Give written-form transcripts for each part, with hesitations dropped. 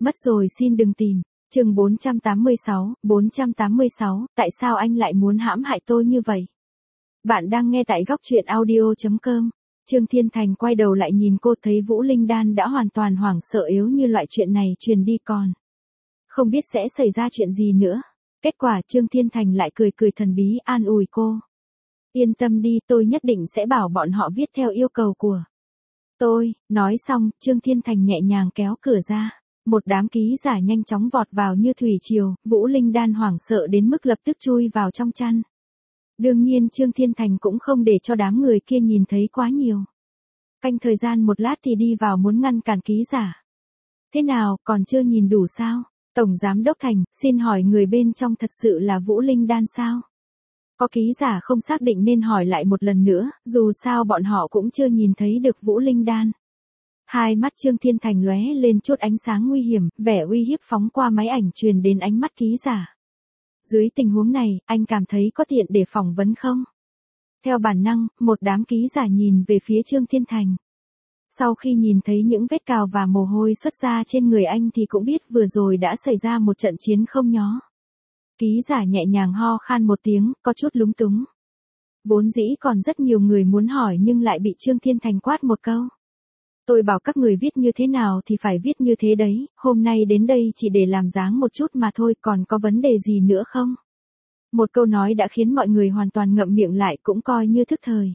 Mất rồi xin đừng tìm. Chương 486, tại sao anh lại muốn hãm hại tôi như vậy? Bạn đang nghe tại góc truyện audio.com. Trương Thiên Thành quay đầu lại nhìn cô, thấy Vũ Linh Đan đã hoàn toàn hoảng sợ, yếu như loại chuyện này truyền đi còn không biết sẽ xảy ra chuyện gì nữa. Kết quả Trương Thiên Thành lại cười cười thần bí an ủi cô. Yên tâm đi, tôi nhất định sẽ bảo bọn họ viết theo yêu cầu của tôi. Nói xong, Trương Thiên Thành nhẹ nhàng kéo cửa ra. Một đám ký giả nhanh chóng vọt vào như thủy triều, Vũ Linh Đan hoảng sợ đến mức lập tức chui vào trong chăn. Đương nhiên Trương Thiên Thành cũng không để cho đám người kia nhìn thấy quá nhiều. Canh thời gian một lát thì đi vào muốn ngăn cản ký giả. Thế nào, còn chưa nhìn đủ sao? Tổng Giám Đốc Thành, xin hỏi người bên trong thật sự là Vũ Linh Đan sao? Có ký giả không xác định nên hỏi lại một lần nữa, dù sao bọn họ cũng chưa nhìn thấy được Vũ Linh Đan. Hai mắt Trương Thiên Thành lóe lên chút ánh sáng nguy hiểm, vẻ uy hiếp phóng qua máy ảnh truyền đến ánh mắt ký giả. Dưới tình huống này, anh cảm thấy có tiện để phỏng vấn không? Theo bản năng, một đám ký giả nhìn về phía Trương Thiên Thành. Sau khi nhìn thấy những vết cào và mồ hôi xuất ra trên người anh thì cũng biết vừa rồi đã xảy ra một trận chiến không nhó. Ký giả nhẹ nhàng ho khan một tiếng, có chút lúng túng. Vốn dĩ còn rất nhiều người muốn hỏi nhưng lại bị Trương Thiên Thành quát một câu. Tôi bảo các người viết như thế nào thì phải viết như thế đấy, hôm nay đến đây chỉ để làm dáng một chút mà thôi, còn có vấn đề gì nữa không? Một câu nói đã khiến mọi người hoàn toàn ngậm miệng lại, cũng coi như thức thời.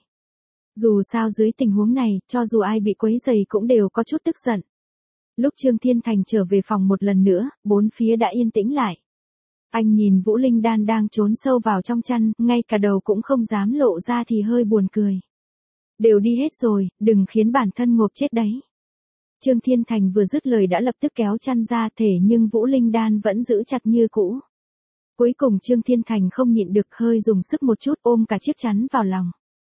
Dù sao dưới tình huống này, cho dù ai bị quấy rầy cũng đều có chút tức giận. Lúc Trương Thiên Thành trở về phòng một lần nữa, bốn phía đã yên tĩnh lại. Anh nhìn Vũ Linh Đan đang trốn sâu vào trong chăn, ngay cả đầu cũng không dám lộ ra thì hơi buồn cười. Đều đi hết rồi, đừng khiến bản thân ngộp chết đấy. Trương Thiên Thành vừa dứt lời đã lập tức kéo chăn ra, thể nhưng Vũ Linh Đan vẫn giữ chặt như cũ. Cuối cùng Trương Thiên Thành không nhịn được, hơi dùng sức một chút ôm cả chiếc chăn vào lòng.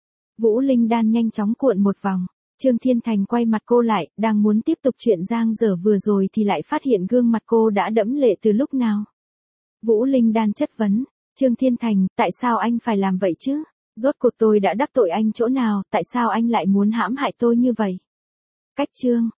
Vũ Linh Đan nhanh chóng cuộn một vòng. Trương Thiên Thành quay mặt cô lại, đang muốn tiếp tục chuyện giang dở vừa rồi thì lại phát hiện gương mặt cô đã đẫm lệ từ lúc nào. Vũ Linh Đan chất vấn. Trương Thiên Thành, tại sao anh phải làm vậy chứ? Rốt cuộc tôi đã đắc tội anh chỗ nào, tại sao anh lại muốn hãm hại tôi như vậy? Cách chương